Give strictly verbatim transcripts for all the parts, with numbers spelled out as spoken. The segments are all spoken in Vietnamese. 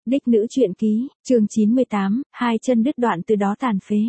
Đích nữ truyện ký, chương chín mươi tám, hai chân đứt đoạn từ đó tàn phế.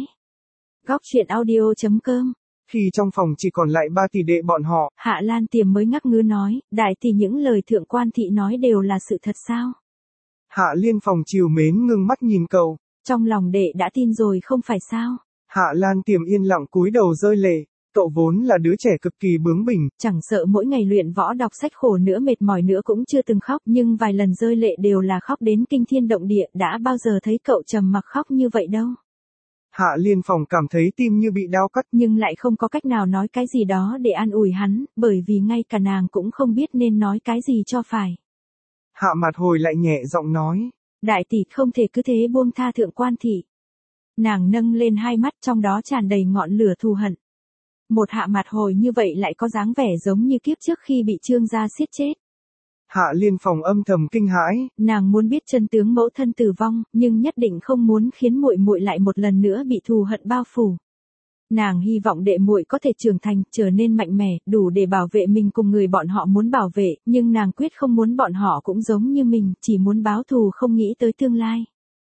Góc truyện audio chấm com. Khi trong phòng chỉ còn lại ba tỷ đệ bọn họ, Hạ Lan Tiềm mới ngắc ngứ nói, đại tỷ những lời thượng quan thị nói đều là sự thật sao? Hạ Liên Phòng trìu mến ngưng mắt nhìn cậu. Trong lòng đệ đã tin rồi không phải sao? Hạ Lan Tiềm yên lặng cúi đầu rơi lệ. Cậu vốn là đứa trẻ cực kỳ bướng bỉnh, chẳng sợ mỗi ngày luyện võ đọc sách khổ nữa mệt mỏi nữa cũng chưa từng khóc, nhưng vài lần rơi lệ đều là khóc đến kinh thiên động địa, đã bao giờ thấy cậu trầm mặc khóc như vậy đâu. Hạ Liên Phòng cảm thấy tim như bị đao cắt, nhưng lại không có cách nào nói cái gì đó để an ủi hắn, bởi vì ngay cả nàng cũng không biết nên nói cái gì cho phải. Hạ Mạt Hồi lại nhẹ giọng nói, đại tỷ không thể cứ thế buông tha thượng quan thị. Nàng nâng lên hai mắt trong đó tràn đầy ngọn lửa thù hận. Một Hạ Mạt Hồi như vậy lại có dáng vẻ giống như kiếp trước khi bị Trương gia giết chết. Hạ Liên Phòng âm thầm kinh hãi, nàng muốn biết chân tướng mẫu thân tử vong, nhưng nhất định không muốn khiến muội muội lại một lần nữa bị thù hận bao phủ. Nàng hy vọng đệ muội có thể trưởng thành, trở nên mạnh mẽ, đủ để bảo vệ mình cùng người bọn họ muốn bảo vệ, nhưng nàng quyết không muốn bọn họ cũng giống như mình, chỉ muốn báo thù không nghĩ tới tương lai.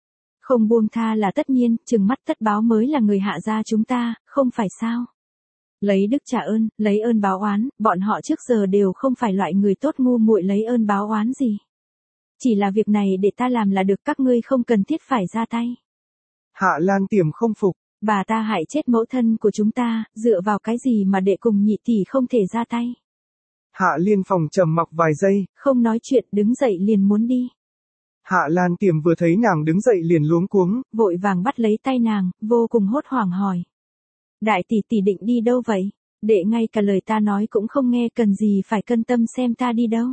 Không buông tha là tất nhiên, trừng mắt tất báo mới là người Hạ gia chúng ta, không phải sao? Lấy đức trả ơn, lấy ơn báo oán, bọn họ trước giờ đều không phải loại người tốt ngu muội lấy ơn báo oán gì. Chỉ là việc này để ta làm là được, các ngươi không cần thiết phải ra tay. Hạ Lan Tiềm không phục. Bà ta hại chết mẫu thân của chúng ta, dựa vào cái gì mà đệ cùng nhị tỷ không thể ra tay. Hạ Liên Phòng trầm mặc vài giây, không nói chuyện, đứng dậy liền muốn đi. Hạ Lan Tiềm vừa thấy nàng đứng dậy liền luống cuống, vội vàng bắt lấy tay nàng, vô cùng hốt hoảng hỏi. Đại tỷ tỷ định đi đâu vậy? Đệ ngay cả lời ta nói cũng không nghe, cần gì phải cân tâm xem ta đi đâu.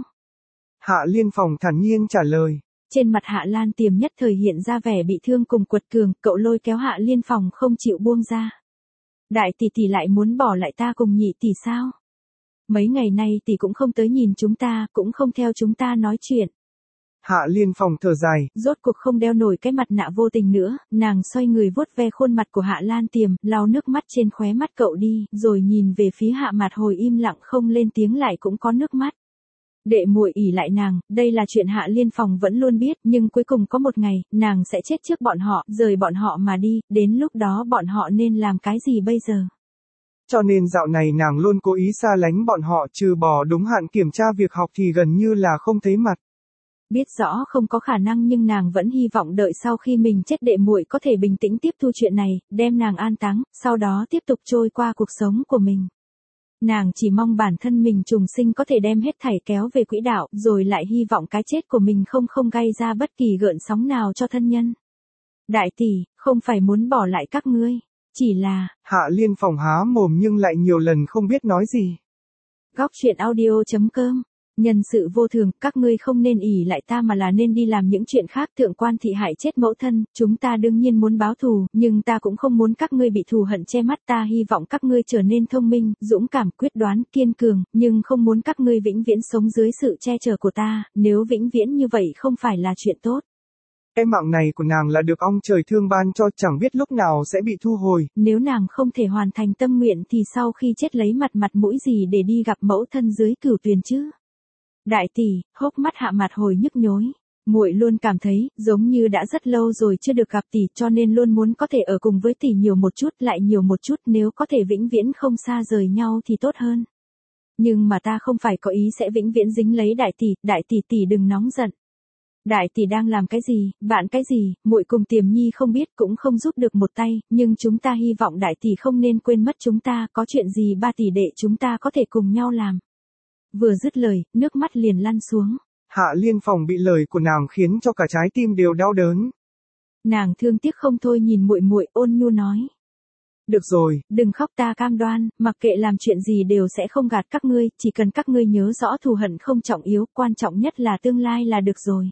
Hạ Liên Phòng thản nhiên trả lời. Trên mặt Hạ Lan Tiềm nhất thời hiện ra vẻ bị thương cùng quật cường, cậu lôi kéo Hạ Liên Phòng không chịu buông ra. Đại tỷ tỷ lại muốn bỏ lại ta cùng nhị tỷ sao? Mấy ngày nay tỷ cũng không tới nhìn chúng ta, cũng không theo chúng ta nói chuyện. Hạ Liên Phòng thở dài, rốt cuộc không đeo nổi cái mặt nạ vô tình nữa, nàng xoay người vuốt ve khuôn mặt của Hạ Lan Tiềm, lau nước mắt trên khóe mắt cậu đi, rồi nhìn về phía Hạ Mạt Hồi im lặng không lên tiếng lại cũng có nước mắt. Đệ muội ỷ lại nàng, đây là chuyện Hạ Liên Phòng vẫn luôn biết, nhưng cuối cùng có một ngày, nàng sẽ chết trước bọn họ, rời bọn họ mà đi, đến lúc đó bọn họ nên làm cái gì bây giờ? Cho nên dạo này nàng luôn cố ý xa lánh bọn họ, trừ bỏ đúng hạn kiểm tra việc học thì gần như là không thấy mặt. Biết rõ không có khả năng nhưng nàng vẫn hy vọng đợi sau khi mình chết đệ muội có thể bình tĩnh tiếp thu chuyện này, đem nàng an táng, sau đó tiếp tục trôi qua cuộc sống của mình. Nàng chỉ mong bản thân mình trùng sinh có thể đem hết thảy kéo về quỹ đạo, rồi lại hy vọng cái chết của mình không không gây ra bất kỳ gợn sóng nào cho thân nhân. Đại tỷ, không phải muốn bỏ lại các ngươi, chỉ là... Hạ Liên Phòng há mồm nhưng lại nhiều lần không biết nói gì. Góc truyện audio chấm com. Nhân sự vô thường, các ngươi không nên ỷ lại ta mà là nên đi làm những chuyện khác. Thượng quan thị hại chết mẫu thân, chúng ta đương nhiên muốn báo thù, nhưng ta cũng không muốn các ngươi bị thù hận che mắt. Ta hy vọng các ngươi trở nên thông minh, dũng cảm, quyết đoán, kiên cường, nhưng không muốn các ngươi vĩnh viễn sống dưới sự che chở của ta, nếu vĩnh viễn như vậy không phải là chuyện tốt. Cái mạng này của nàng là được ông trời thương ban cho, chẳng biết lúc nào sẽ bị thu hồi. Nếu nàng không thể hoàn thành tâm nguyện thì sau khi chết lấy mặt mặt mũi gì để đi gặp mẫu thân dưới cửu tuyền chứ? Đại tỷ, hốc mắt Hạ Mạt Hồi nhức nhối. Muội luôn cảm thấy, giống như đã rất lâu rồi chưa được gặp tỷ, cho nên luôn muốn có thể ở cùng với tỷ nhiều một chút, lại nhiều một chút, nếu có thể vĩnh viễn không xa rời nhau thì tốt hơn. Nhưng mà ta không phải có ý sẽ vĩnh viễn dính lấy đại tỷ, đại tỷ tỷ đừng nóng giận. Đại tỷ đang làm cái gì, bạn cái gì, muội cùng Tiềm Nhi không biết cũng không giúp được một tay, nhưng chúng ta hy vọng đại tỷ không nên quên mất chúng ta, có chuyện gì ba tỷ đệ chúng ta có thể cùng nhau làm. Vừa dứt lời, nước mắt liền lăn xuống. Hạ Liên Phòng bị lời của nàng khiến cho cả trái tim đều đau đớn. Nàng thương tiếc không thôi nhìn muội muội, ôn nhu nói. Được rồi, đừng khóc, ta cam đoan, mặc kệ làm chuyện gì đều sẽ không gạt các ngươi, chỉ cần các ngươi nhớ rõ thù hận không trọng yếu, quan trọng nhất là tương lai là được rồi.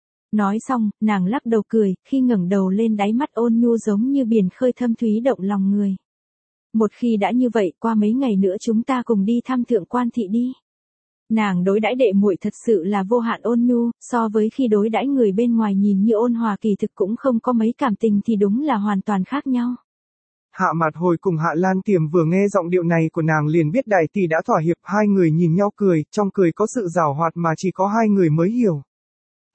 Nói xong, nàng lắc đầu cười, khi ngẩng đầu lên đáy mắt ôn nhu giống như biển khơi thâm thúy động lòng người. Một khi đã như vậy, qua mấy ngày nữa chúng ta cùng đi thăm thượng quan thị đi. Nàng đối đãi đệ muội thật sự là vô hạn ôn nhu, so với khi đối đãi người bên ngoài nhìn như ôn hòa kỳ thực cũng không có mấy cảm tình thì đúng là hoàn toàn khác nhau. Hạ Mạt Hồi cùng Hạ Lan Tiềm vừa nghe giọng điệu này của nàng liền biết đại tỷ đã thỏa hiệp, hai người nhìn nhau cười, trong cười có sự giảo hoạt mà chỉ có hai người mới hiểu.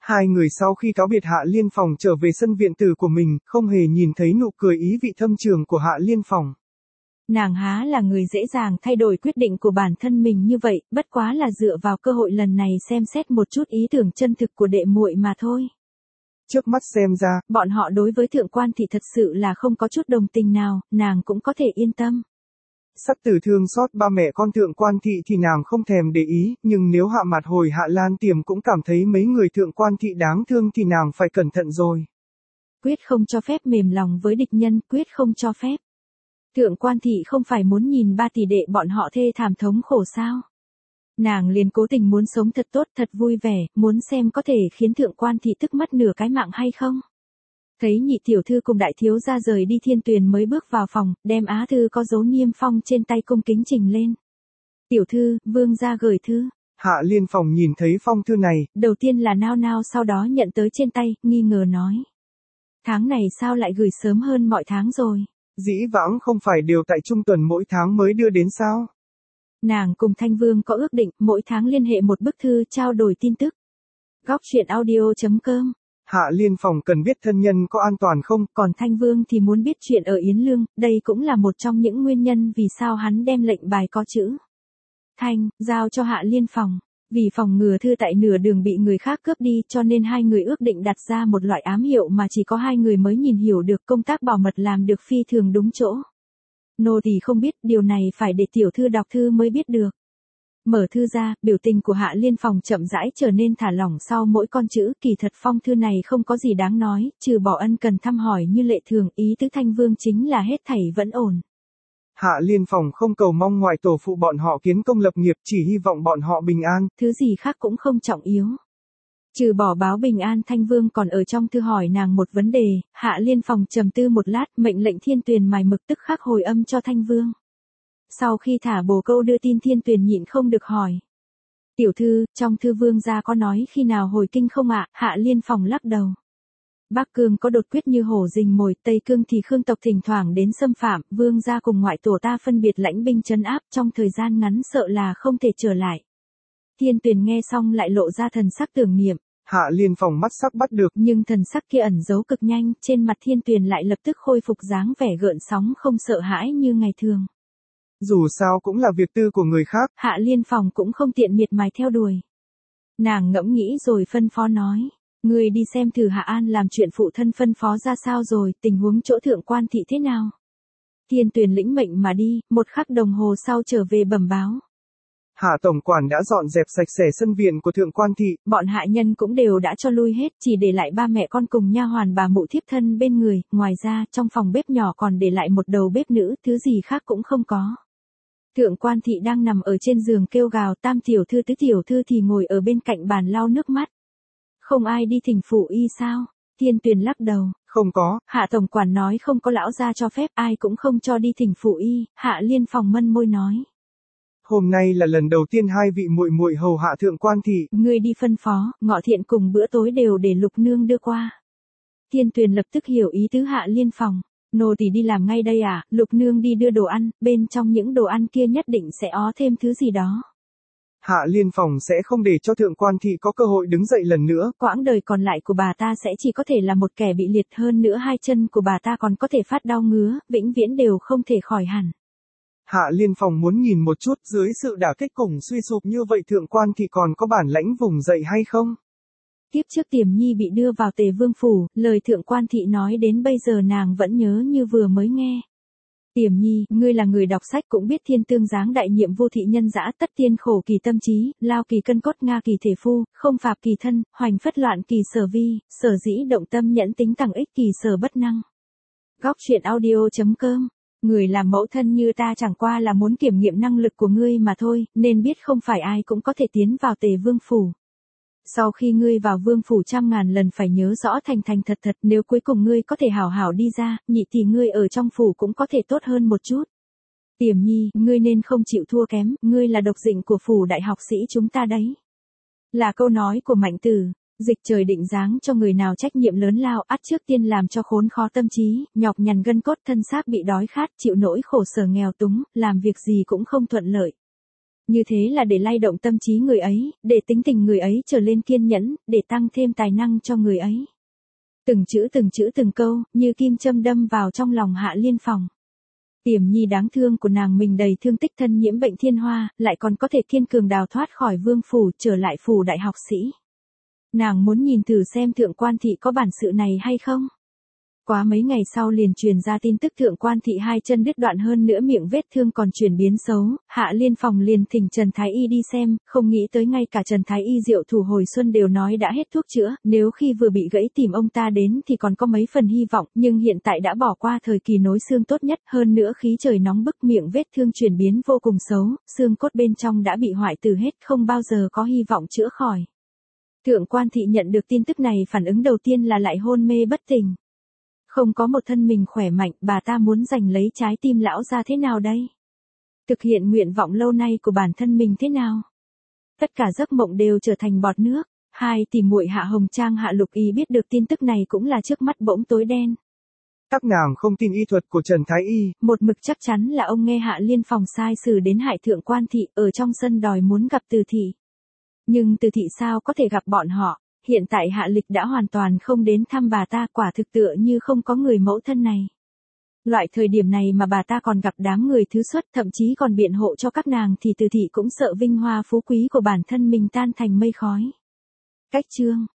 Hai người sau khi cáo biệt Hạ Liên Phòng trở về sân viện tử của mình, không hề nhìn thấy nụ cười ý vị thâm trường của Hạ Liên Phòng. Nàng há là người dễ dàng thay đổi quyết định của bản thân mình như vậy, bất quá là dựa vào cơ hội lần này xem xét một chút ý tưởng chân thực của đệ muội mà thôi. Trước mắt xem ra, bọn họ đối với thượng quan thị thật sự là không có chút đồng tình nào, nàng cũng có thể yên tâm. Sắc tử thương xót ba mẹ con thượng quan thị thì nàng không thèm để ý, nhưng nếu Hạ Mạt Hồi Hạ Lan Tiềm cũng cảm thấy mấy người thượng quan thị đáng thương thì nàng phải cẩn thận rồi. Quyết không cho phép mềm lòng với địch nhân, quyết không cho phép. Thượng quan thị không phải muốn nhìn ba tỷ đệ bọn họ thê thảm thống khổ sao? Nàng liền cố tình muốn sống thật tốt, thật vui vẻ, muốn xem có thể khiến thượng quan thị tức mất nửa cái mạng hay không. Thấy nhị tiểu thư cùng đại thiếu gia rời đi Thiên Tuyền mới bước vào phòng, đem á thư có dấu niêm phong trên tay cung kính trình lên. Tiểu thư, vương gia gửi thư. Hạ Liên Phòng nhìn thấy phong thư này. Đầu tiên là nao nao sau đó nhận tới trên tay, nghi ngờ nói. Tháng này sao lại gửi sớm hơn mọi tháng rồi? Dĩ vãng không phải đều tại trung tuần mỗi tháng mới đưa đến sao? Nàng cùng Thanh Vương có ước định mỗi tháng liên hệ một bức thư trao đổi tin tức. Góc truyện audio chấm com. Hạ Liên Phòng cần biết thân nhân có an toàn không, còn Thanh Vương thì muốn biết chuyện ở Yến Lương, đây cũng là một trong những nguyên nhân vì sao hắn đem lệnh bài có chữ Thanh, giao cho Hạ Liên Phòng. Vì phòng ngừa thư tại nửa đường bị người khác cướp đi cho nên hai người ước định đặt ra một loại ám hiệu mà chỉ có hai người mới nhìn hiểu được, công tác bảo mật làm được phi thường đúng chỗ. Nô tỳ không biết, điều này phải để tiểu thư đọc thư mới biết được. Mở thư ra, biểu tình của Hạ Liên Phòng chậm rãi trở nên thả lỏng sau mỗi con chữ, kỳ thật phong thư này không có gì đáng nói, trừ bỏ ân cần thăm hỏi như lệ thường, ý tứ Thanh Vương chính là hết thảy vẫn ổn. Hạ Liên Phòng không cầu mong ngoại tổ phụ bọn họ kiến công lập nghiệp, chỉ hy vọng bọn họ bình an. Thứ gì khác cũng không trọng yếu. Trừ bỏ báo bình an, Thanh Vương còn ở trong thư hỏi nàng một vấn đề, Hạ Liên Phòng trầm tư một lát, mệnh lệnh Thiên Tuyền mài mực tức khắc hồi âm cho Thanh Vương. Sau khi thả bồ câu đưa tin, Thiên Tuyền nhịn không được hỏi. Tiểu thư, trong thư vương gia có nói khi nào hồi kinh không ạ? Hạ Liên Phòng lắc đầu. Bắc Cương có đột quyết như hổ rình mồi, Tây Cương thì Khương tộc thỉnh thoảng đến xâm phạm, vương gia cùng ngoại tổ ta phân biệt lãnh binh trấn áp, trong thời gian ngắn sợ là không thể trở lại. Thiên Tuyền nghe xong lại lộ ra thần sắc tưởng niệm. Hạ Liên Phòng mắt sắc bắt được, nhưng thần sắc kia ẩn giấu cực nhanh, trên mặt Thiên Tuyền lại lập tức khôi phục dáng vẻ gợn sóng không sợ hãi như ngày thường. Dù sao cũng là việc tư của người khác. Hạ Liên Phòng cũng không tiện miệt mài theo đuổi. Nàng ngẫm nghĩ rồi phân phó nói. Người đi xem thử Hạ An làm chuyện phụ thân phân phó ra sao rồi, tình huống chỗ thượng quan thị thế nào. Thiên Tuyền lĩnh mệnh mà đi, một khắc đồng hồ sau trở về bẩm báo. Hạ tổng quản đã dọn dẹp sạch sẽ sân viện của thượng quan thị. Bọn hạ nhân cũng đều đã cho lui hết, chỉ để lại ba mẹ con cùng nha hoàn bà mụ thiếp thân bên người, ngoài ra trong phòng bếp nhỏ còn để lại một đầu bếp nữ, thứ gì khác cũng không có. Thượng quan thị đang nằm ở trên giường kêu gào, tam tiểu thư tứ tiểu thư thì ngồi ở bên cạnh bàn lau nước mắt. Không ai đi thỉnh phụ y sao? Thiên Tuyền lắc đầu. Không có. Hạ tổng quản nói không có lão gia cho phép, ai cũng không cho đi thỉnh phụ y. Hạ Liên Phòng mân môi nói. Hôm nay là lần đầu tiên hai vị muội muội hầu hạ thượng quan thị. Ngươi đi phân phó, Ngọ Thiện cùng bữa tối đều để Lục Nương đưa qua. Thiên Tuyền lập tức hiểu ý tứ Hạ Liên Phòng. Nô tỳ đi làm ngay đây à? Lục Nương đi đưa đồ ăn, bên trong những đồ ăn kia nhất định sẽ ó thêm thứ gì đó. Hạ Liên Phòng sẽ không để cho thượng quan thị có cơ hội đứng dậy lần nữa. Quãng đời còn lại của bà ta sẽ chỉ có thể là một kẻ bị liệt, hơn nữa hai chân của bà ta còn có thể phát đau ngứa, vĩnh viễn đều không thể khỏi hẳn. Hạ Liên Phòng muốn nhìn một chút, dưới sự đả kích cùng suy sụp như vậy thượng quan thị còn có bản lãnh vùng dậy hay không? Tiếp trước Tiềm Nhi bị đưa vào Tề Vương phủ, lời thượng quan thị nói đến bây giờ nàng vẫn nhớ như vừa mới nghe. Tiềm Nhi, ngươi là người đọc sách cũng biết thiên tương dáng đại nhiệm vô thị nhân dã, tất tiên khổ kỳ tâm trí, lao kỳ cân cốt nga kỳ thể phu, không phạp kỳ thân, hoành phất loạn kỳ sở vi, sở dĩ động tâm nhẫn tính tằng ích kỳ sở bất năng. Góc truyện audio chấm com. Người làm mẫu thân như ta chẳng qua là muốn kiểm nghiệm năng lực của ngươi mà thôi, nên biết không phải ai cũng có thể tiến vào Tề Vương phủ. Sau khi ngươi vào vương phủ trăm ngàn lần phải nhớ rõ thành thành thật thật, nếu cuối cùng ngươi có thể hảo hảo đi ra, nhị thì ngươi ở trong phủ cũng có thể tốt hơn một chút. Tiềm Nhi, ngươi nên không chịu thua kém, ngươi là độc dịnh của phủ đại học sĩ chúng ta đấy. Là câu nói của Mạnh Tử, dịch trời định dáng cho người nào trách nhiệm lớn lao, ắt trước tiên làm cho khốn khó tâm trí, nhọc nhằn gân cốt thân xác bị đói khát, chịu nỗi khổ sở nghèo túng, làm việc gì cũng không thuận lợi. Như thế là để lay động tâm trí người ấy, để tính tình người ấy trở lên kiên nhẫn, để tăng thêm tài năng cho người ấy. Từng chữ từng chữ từng câu, như kim châm đâm vào trong lòng Hạ Liên Phong. Tiềm nhi đáng thương của nàng mình đầy thương tích thân nhiễm bệnh thiên hoa, lại còn có thể kiên cường đào thoát khỏi vương phủ trở lại phủ đại học sĩ. Nàng muốn nhìn thử xem thượng quan thị có bản sự này hay không. Quá mấy ngày sau liền truyền ra tin tức thượng quan thị hai chân đứt đoạn, hơn nữa miệng vết thương còn chuyển biến xấu, Hạ Liên Phong liền thỉnh Trần Thái Y đi xem, không nghĩ tới ngay cả Trần Thái Y Diệu Thủ hồi xuân đều nói đã hết thuốc chữa, nếu khi vừa bị gãy tìm ông ta đến thì còn có mấy phần hy vọng, nhưng hiện tại đã bỏ qua thời kỳ nối xương tốt nhất, hơn nữa khí trời nóng bức, miệng vết thương chuyển biến vô cùng xấu, xương cốt bên trong đã bị hoại tử hết, không bao giờ có hy vọng chữa khỏi. Thượng quan thị nhận được tin tức này, phản ứng đầu tiên là lại hôn mê bất tỉnh. Không có một thân mình khỏe mạnh, bà ta muốn giành lấy trái tim lão ra thế nào đây? Thực hiện nguyện vọng lâu nay của bản thân mình thế nào? Tất cả giấc mộng đều trở thành bọt nước. Hai tỷ muội Hạ Hồng Trang Hạ Lục Y biết được tin tức này cũng là trước mắt bỗng tối đen. Các nàng không tin y thuật của Trần Thái Y. Một mực chắc chắn là ông nghe Hạ Liên Phong sai xử đến hại thượng quan thị, ở trong sân đòi muốn gặp Từ thị. Nhưng Từ thị sao có thể gặp bọn họ? Hiện tại Hạ Lịch đã hoàn toàn không đến thăm bà ta, quả thực tựa như không có người mẫu thân này. Loại thời điểm này mà bà ta còn gặp đám người thứ xuất, thậm chí còn biện hộ cho các nàng, thì Từ thị cũng sợ vinh hoa phú quý của bản thân mình tan thành mây khói. Cách chương